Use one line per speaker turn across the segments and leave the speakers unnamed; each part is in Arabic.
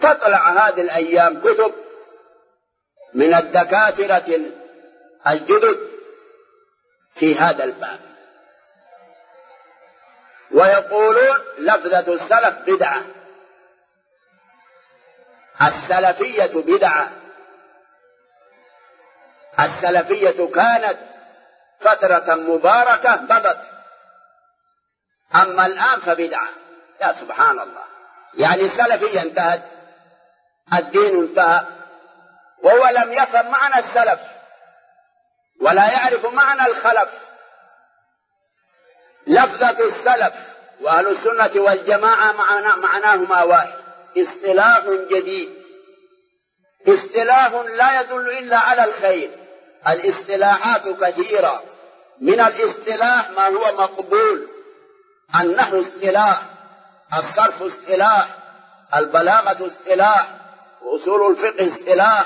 تطلع هذه الأيام كتب من الدكاترة الجدد في هذا الباب، ويقولون لفظة السلف بدعة، السلفية بدعة. السلفية كانت فترة مباركة مضت، أما الآن فبدعة. يا سبحان الله، يعني السلفية انتهت، الدين انتهى، وهو لم يفهم معنى السلف ولا يعرف معنى الخلف. لفظة السلف وأهل السنة والجماعة معناهما واحد، اصطلاح جديد، اصطلاح لا يدل إلا على الخير. الاصطلاحات كثيرة، من الاصطلاح ما هو مقبول، النحو اصطلاح، الصرف اصطلاح، البلاغة اصطلاح، وأصول الفقه اصطلاح،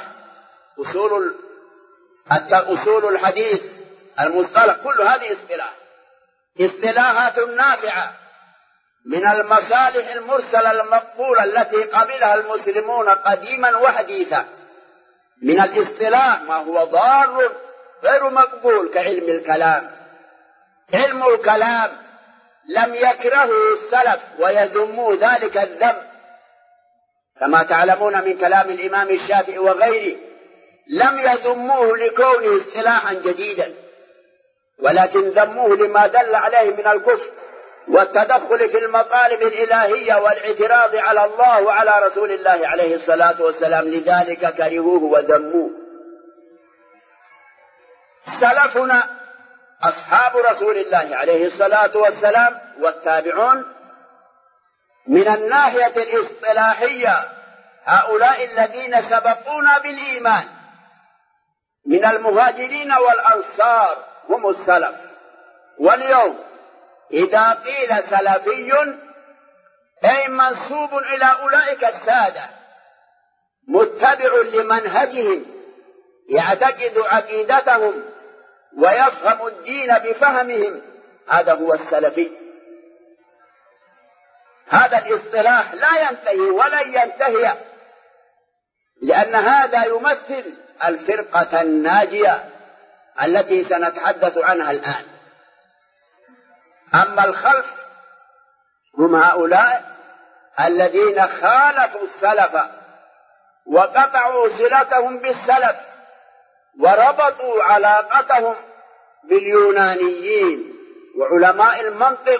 أصول الحديث المصطلح، كل هذه اصطلاح، اصطلاحات نافعة من المصالح المرسلة المقبولة التي قبلها المسلمون قديما وحديثا. من الاصطلاح ما هو ضار غير مقبول كعلم الكلام. علم الكلام لم يكرهه السلف ويذموا ذلك الذم، كما تعلمون من كلام الإمام الشافعي وغيره، لم يذموه لكونه اصطلاحا جديدا، ولكن ذموه لما دل عليه من الكفر والتدخل في المطالب الإلهية والاعتراض على الله وعلى رسول الله عليه الصلاة والسلام، لذلك كرهوه وذموه. سلفنا أصحاب رسول الله عليه الصلاة والسلام والتابعون من الناحية الاصطلاحية هؤلاء الذين سبقونا بالإيمان من المهاجرين والأنصار هم السلف. واليوم إذا قيل سلفي أي منسوب إلى أولئك السادة، متبع لمنهجهم، يعتقد عقيدتهم ويفهم الدين بفهمهم، هذا هو السلفي. هذا الاصطلاح لا ينتهي ولن ينتهي، لأن هذا يمثل الفرقة الناجية التي سنتحدث عنها الآن. أما الخلف هم هؤلاء الذين خالفوا السلف وقطعوا صلتهم بالسلف وربطوا علاقتهم باليونانيين وعلماء المنطق،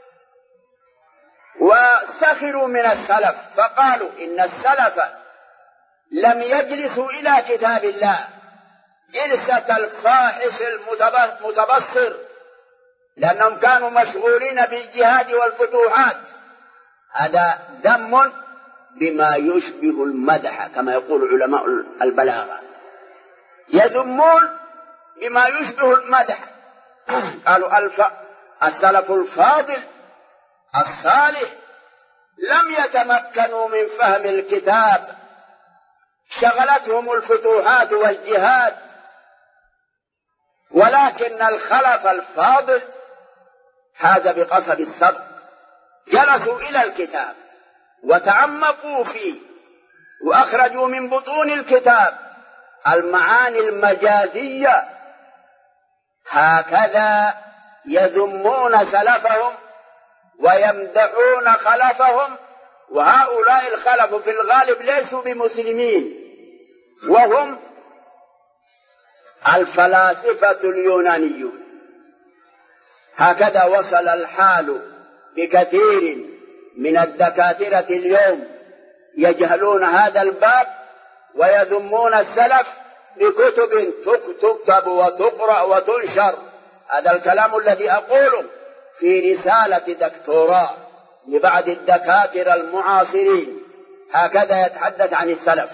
وسخروا من السلف فقالوا إن السلف لم يجلسوا إلى كتاب الله جلسة الفاحش المتبصر، لأنهم كانوا مشغولين بالجهاد والفتوحات. هذا ذم بما يشبه المدح، كما يقول علماء البلاغة، يذمون بما يشبه المدح. قالوا السلف الفاضل الصالح لم يتمكنوا من فهم الكتاب، شغلتهم الفتوحات والجهاد، ولكن الخلف الفاضل هذا بقصد السبق، جلسوا إلى الكتاب وتعمقوا فيه وأخرجوا من بطون الكتاب المعاني المجازية. هكذا يذمون سلفهم ويمدحون خلفهم، وهؤلاء الخلف في الغالب ليسوا بمسلمين، وهم الفلاسفة اليونانيون. هكذا وصل الحال بكثير من الدكاترة اليوم، يجهلون هذا الباب ويذمون السلف بكتب تكتب وتقرأ وتنشر. هذا الكلام الذي أقوله في رسالة دكتوراه لبعض الدكاترة المعاصرين، هكذا يتحدث عن السلف.